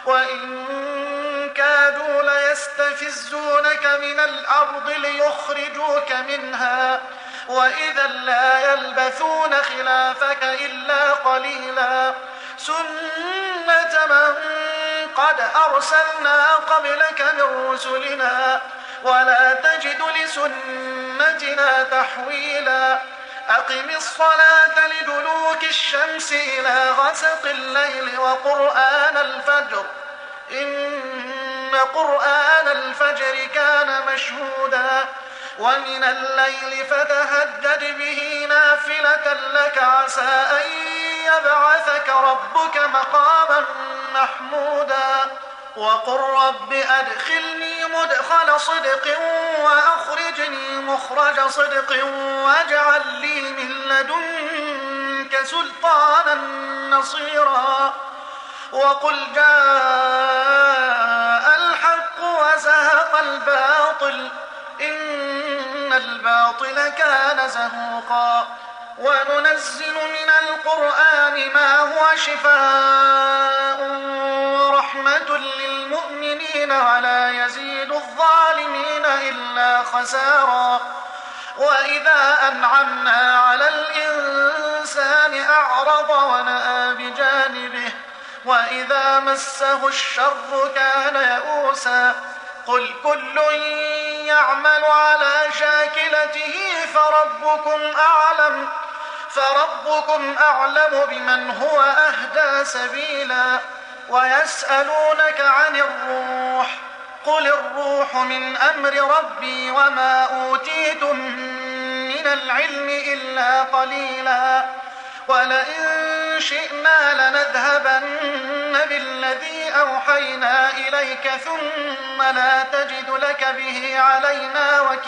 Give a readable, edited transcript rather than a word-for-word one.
وإن كادوا ليستفزونك من الأرض ليخرجوك منها وإذا لا يلبثون خلافك إلا قليلا سنة من قد أرسلنا قبلك من رسلنا ولا تجد لسنتنا تحويلا أقم الصلاة لدلوك الشمس إلى غسق الليل وقرآن الفجر إن قرآن الفجر كان مشهودا ومن الليل فتهجد به نافلة لك عسى أن يبعثك ربك مقاما محمودا وقل رب أدخلني مدخل صدق وأخرجني مخرج صدق واجعل لي من لدنك سلطانا نصيرا وقل جاء الحق وزهق الباطل إن الباطل كان زهوقا وننزل من القرآن ما هو شفاء ورحمة للمؤمنين ولا يزيد الظالمين إلا خسارا وإذا أنعمنا على الإنسان أعرض ونأى بجانبه وإذا مسه الشر كان يئوسا قل كل يعمل على شاكلته فربكم أعلم بمن هو أهدى سبيلا ويسألونك عن الروح قل الروح من أمر ربي وما أوتيتم من العلم إلا قليلا ولئن شئنا لنذهبن بالذي أوحينا إليك ثم لا تجد لك به علينا